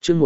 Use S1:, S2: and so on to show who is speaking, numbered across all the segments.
S1: chương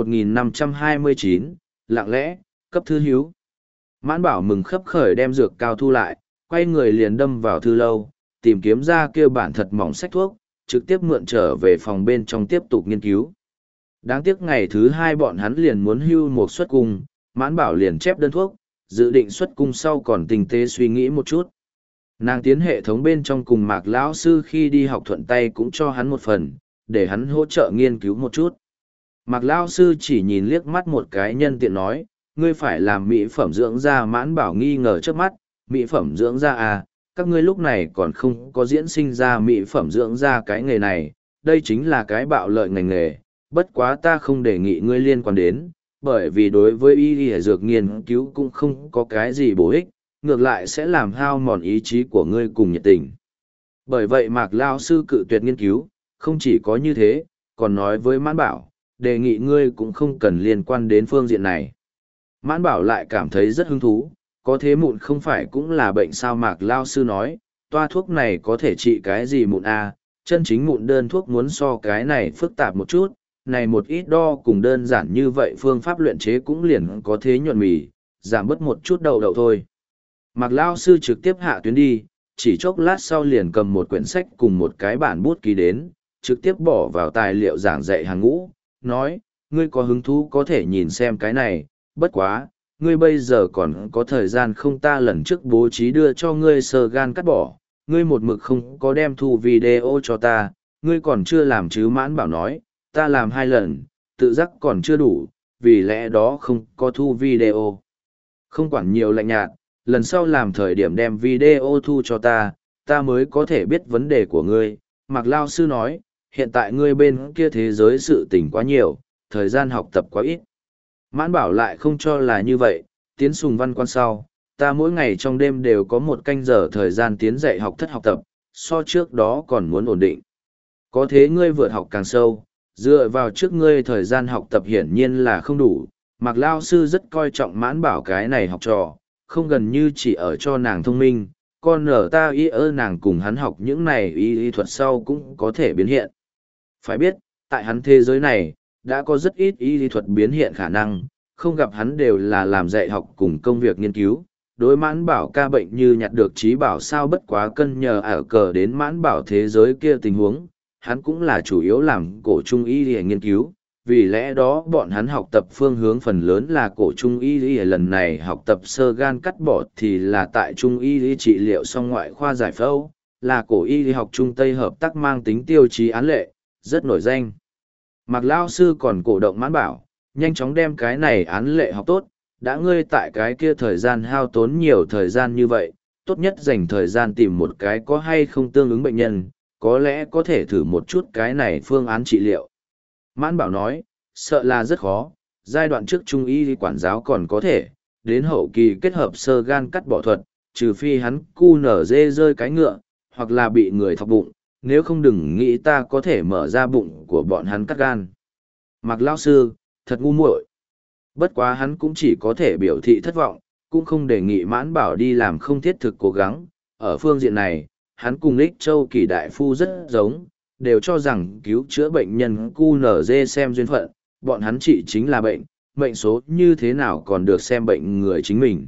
S1: 1529, lặng lẽ, cấp thư hiếu. Mãn Bảo mừng khấp khởi đem dược cao thu lại, quay người liền đâm vào thư lâu, tìm kiếm ra kia bản thật mỏng sách thuốc, trực tiếp mượn trở về phòng bên trong tiếp tục nghiên cứu. Đáng tiếc ngày thứ hai bọn hắn liền muốn hưu một suất cung, Mãn Bảo liền chép đơn thuốc, dự định xuất cung sau còn tinh tế suy nghĩ một chút. Nàng tiến hệ thống bên trong cùng Mạc lão sư khi đi học thuận tay cũng cho hắn một phần, để hắn hỗ trợ nghiên cứu một chút. Mạc lão sư chỉ nhìn liếc mắt một cái nhân tiện nói, ngươi phải làm mỹ phẩm dưỡng da. Mãn Bảo nghi ngờ trước mắt, mỹ phẩm dưỡng da à, các ngươi lúc này còn không có diễn sinh ra mỹ phẩm dưỡng da cái nghề này, đây chính là cái bạo lợi ngành nghề, bất quá ta không đề nghị ngươi liên quan đến, bởi vì đối với y y dược nghiên cứu cũng không có cái gì bổ ích, ngược lại sẽ làm hao mòn ý chí của ngươi cùng nhiệt tình. Bởi vậy Mạc Lao sư cự tuyệt nghiên cứu, không chỉ có như thế, còn nói với Mãn Bảo, đề nghị ngươi cũng không cần liên quan đến phương diện này. Mãn Bảo lại cảm thấy rất hứng thú, có thế mụn không phải cũng là bệnh sao? Mạc Lao sư nói, toa thuốc này có thể trị cái gì mụn à, chân chính mụn đơn thuốc muốn so cái này phức tạp một chút, này một ít đo cùng đơn giản như vậy phương pháp luyện chế cũng liền có thế nhuận mì, giảm bớt một chút đầu thôi. Mạc Lao sư trực tiếp hạ tuyến đi, chỉ chốc lát sau liền cầm một quyển sách cùng một cái bản bút ký đến, trực tiếp bỏ vào tài liệu giảng dạy hàng ngũ, nói, ngươi có hứng thú có thể nhìn xem cái này, bất quá, ngươi bây giờ còn có thời gian không? Ta lần trước bố trí đưa cho ngươi sơ gan cắt bỏ, ngươi một mực không có đem thu video cho ta, ngươi còn chưa làm chứ? Mãn Bảo nói, ta làm 2 lần, tự giác còn chưa đủ, vì lẽ đó không có thu video. Không quản nhiều lạnh nhạt, lần sau làm thời điểm đem video thu cho ta, ta mới có thể biết vấn đề của ngươi. Mạc Lao sư nói, hiện tại ngươi bên kia thế giới sự tình quá nhiều, thời gian học tập quá ít. Mãn Bảo lại không cho là như vậy, tiến sùng văn quan sau, ta mỗi ngày trong đêm đều có 1 canh giờ thời gian tiến dạy học thất học tập, so trước đó còn muốn ổn định. Có thế ngươi vượt học càng sâu, dựa vào trước ngươi thời gian học tập hiển nhiên là không đủ. Mạc Lao sư rất coi trọng Mãn Bảo cái này học trò, không gần như chỉ ở cho nàng thông minh, còn ở ta ý nàng cùng hắn học những này y thuật sau cũng có thể biến hiện. Phải biết, tại hắn thế giới này, đã có rất ít y thuật biến hiện khả năng, không gặp hắn đều là làm dạy học cùng công việc nghiên cứu. Đối Mãn Bảo ca bệnh như nhặt được trí bảo sao, bất quá cân nhờ ở cờ đến Mãn Bảo thế giới kia tình huống, hắn cũng là chủ yếu làm cổ trung y để nghiên cứu, vì lẽ đó bọn hắn học tập phương hướng phần lớn là cổ trung y. Lần này học tập sơ gan cắt bỏ thì là tại trung y trị liệu song ngoại khoa giải phẫu, là cổ y học trung tây hợp tác mang tính tiêu chí án lệ, rất nổi danh. Mạc Lao sư còn cổ động Mãn Bảo, nhanh chóng đem cái này án lệ học tốt, đã ngươi tại cái kia thời gian hao tốn nhiều thời gian như vậy, tốt nhất dành thời gian tìm một cái có hay không tương ứng bệnh nhân, có lẽ có thể thử một chút cái này phương án trị liệu. Mãn Bảo nói, sợ là rất khó, giai đoạn trước trung y quản giáo còn có thể, đến hậu kỳ kết hợp sơ gan cắt bỏ thuật, trừ phi hắn cu nở dê rơi cái ngựa, hoặc là bị người thọc bụng, nếu không đừng nghĩ ta có thể mở ra bụng của bọn hắn cắt gan. Mạc Lao sư, thật ngu muội. Bất quá hắn cũng chỉ có thể biểu thị thất vọng, cũng không đề nghị Mãn Bảo đi làm không thiết thực cố gắng. Ở phương diện này, hắn cùng Lích Châu Kỳ đại phu rất giống, đều cho rằng cứu chữa bệnh nhân QNZ xem duyên phận, bọn hắn trị chính là bệnh, mệnh số như thế nào còn được xem bệnh người chính mình.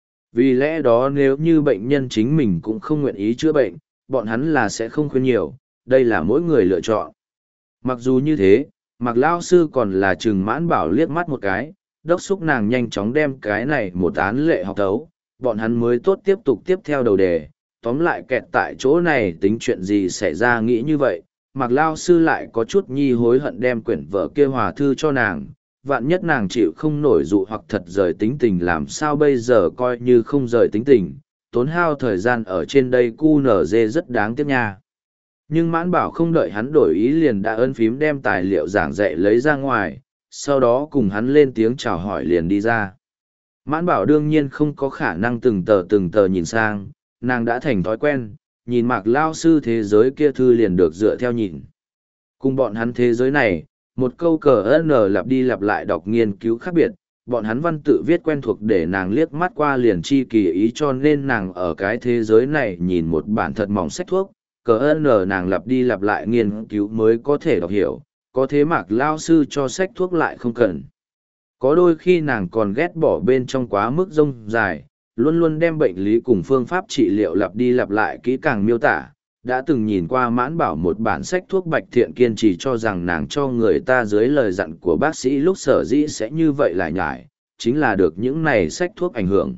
S1: Vì lẽ đó nếu như bệnh nhân chính mình cũng không nguyện ý chữa bệnh, bọn hắn là sẽ không khuyên nhiều, đây là mỗi người lựa chọn. Mặc dù như thế, Mạc Lao sư còn là chừng Mãn Bảo liếc mắt một cái, đốc xúc nàng nhanh chóng đem cái này một án lệ học thấu, bọn hắn mới tốt tiếp tục tiếp theo đầu đề. Tóm lại kẹt tại chỗ này tính chuyện gì xảy ra nghĩ như vậy, Mạc Lao sư lại có chút nhi hối hận đem quyển vở kia hòa thư cho nàng, vạn nhất nàng chịu không nổi dụ hoặc thật rời tính tình làm sao bây giờ, coi như không rời tính tình, tốn hao thời gian ở trên đây QNZ rất đáng tiếc nha. Nhưng Mãn Bảo không đợi hắn đổi ý liền đã ấn phím đem tài liệu giảng dạy lấy ra ngoài, sau đó cùng hắn lên tiếng chào hỏi liền đi ra. Mãn Bảo đương nhiên không có khả năng từng tờ nhìn sang, nàng đã thành thói quen, nhìn Mạc Lao sư thế giới kia thư liền được dựa theo nhìn. Cùng bọn hắn thế giới này, một câu cờ n lặp đi lặp lại đọc nghiên cứu khác biệt, bọn hắn văn tự viết quen thuộc để nàng liếc mắt qua liền chi kỳ ý, cho nên nàng ở cái thế giới này nhìn một bản thật mỏng sách thuốc, cờ n nàng lặp đi lặp lại nghiên cứu mới có thể đọc hiểu, có thế Mạc lao sư cho sách thuốc lại không cần. Có đôi khi nàng còn ghét bỏ bên trong quá mức rông dài, luôn luôn đem bệnh lý cùng phương pháp trị liệu lặp đi lặp lại kỹ càng miêu tả. Đã từng nhìn qua Mãn Bảo một bản sách thuốc Bạch Thiện kiên trì cho rằng nàng cho người ta dưới lời dặn của bác sĩ lúc sở dĩ sẽ như vậy lại nhải, chính là được những này sách thuốc ảnh hưởng.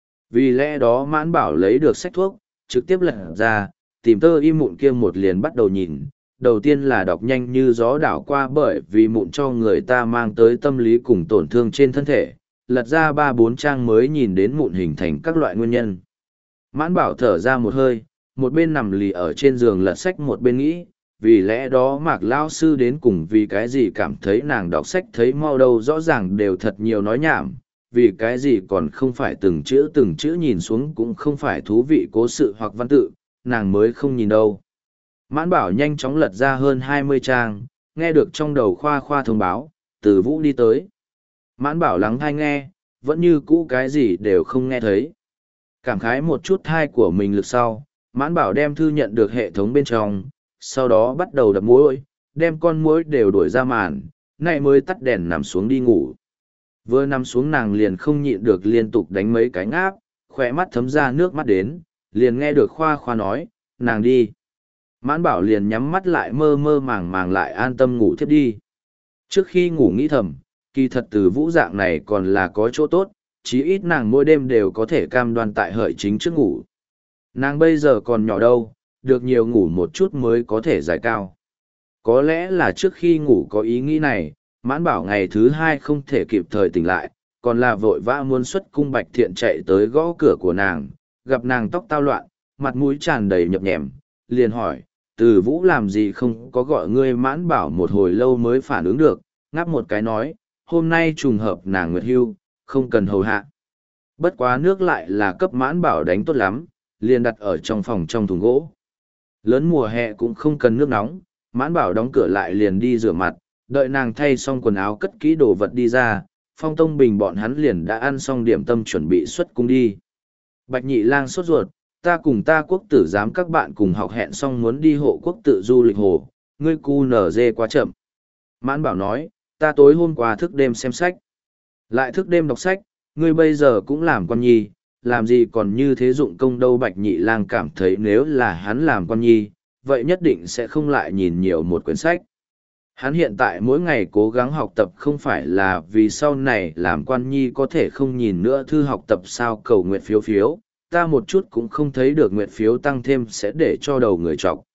S1: Vì lẽ đó Mãn Bảo lấy được sách thuốc, trực tiếp lật ra, tìm tơ im mụn kia một liền bắt đầu nhìn. Đầu tiên là đọc nhanh như gió đảo qua bởi vì mụn cho người ta mang tới tâm lý cùng tổn thương trên thân thể, lật ra 3-4 trang mới nhìn đến mụn hình thành các loại nguyên nhân. Mãn Bảo thở ra một hơi, một bên nằm lì ở trên giường lật sách một bên nghĩ, vì lẽ đó Mạc lao sư đến cùng vì cái gì cảm thấy nàng đọc sách thấy mau đâu rõ ràng đều thật nhiều nói nhảm, vì cái gì còn không phải từng chữ nhìn xuống cũng không phải thú vị cố sự hoặc văn tự, nàng mới không nhìn đâu. Mãn Bảo nhanh chóng lật ra hơn 20 trang, nghe được trong đầu khoa khoa thông báo, Từ Vũ đi tới. Mãn Bảo lắng thai nghe, vẫn như cũ cái gì đều không nghe thấy. Cảm khái một chút thai của mình lực sau, Mãn Bảo đem thư nhận được hệ thống bên trong, sau đó bắt đầu đập muỗi, đem con muỗi đều đuổi ra màn, này mới tắt đèn nằm xuống đi ngủ. Vừa nằm xuống nàng liền không nhịn được liên tục đánh mấy cái ngáp, khỏe mắt thấm ra nước mắt đến, liền nghe được khoa khoa nói, nàng đi. Mãn Bảo liền nhắm mắt lại mơ mơ màng màng lại an tâm ngủ thiếp đi. Trước khi ngủ nghĩ thầm, kỳ thật Từ Vũ dạng này còn là có chỗ tốt, chí ít nàng mỗi đêm đều có thể cam đoan tại hợi chính trước ngủ. Nàng bây giờ còn nhỏ đâu, được nhiều ngủ một chút mới có thể giải cao. Có lẽ là trước khi ngủ có ý nghĩ này, Mãn Bảo ngày thứ hai không thể kịp thời tỉnh lại, còn là vội vã muốn xuất cung Bạch Thiện chạy tới gõ cửa của nàng, gặp nàng tóc tao loạn, mặt mũi tràn đầy nhập nhèm, liền hỏi, Từ Vũ làm gì không có gọi ngươi? Mãn Bảo một hồi lâu mới phản ứng được, ngáp một cái nói, hôm nay trùng hợp nàng nguyệt hưu, không cần hầu hạ. Bất quá nước lại là cấp Mãn Bảo đánh tốt lắm, liền đặt ở trong phòng trong thùng gỗ. Lớn mùa hè cũng không cần nước nóng, Mãn Bảo đóng cửa lại liền đi rửa mặt, đợi nàng thay xong quần áo cất kỹ đồ vật đi ra, Phong Tông Bình bọn hắn liền đã ăn xong điểm tâm chuẩn bị xuất cung đi. Bạch Nhị Lang sốt ruột, ta cùng ta quốc tử giám các bạn cùng học hẹn xong muốn đi hộ quốc tự du lịch hồ, ngươi cu nở dê quá chậm. Mãn Bảo nói, ta tối hôm qua thức đêm xem sách, lại thức đêm đọc sách, ngươi bây giờ cũng làm con nhi, làm gì còn như thế dụng công đâu. Bạch Nhị Lang cảm thấy nếu là hắn làm con nhi, vậy nhất định sẽ không lại nhìn nhiều một quyển sách. Hắn hiện tại mỗi ngày cố gắng học tập không phải là vì sau này làm quan nhi có thể không nhìn nữa thư học tập sao. Cầu nguyện phiếu phiếu, ta một chút cũng không thấy được nguyện phiếu tăng thêm sẽ để cho đầu người trọc.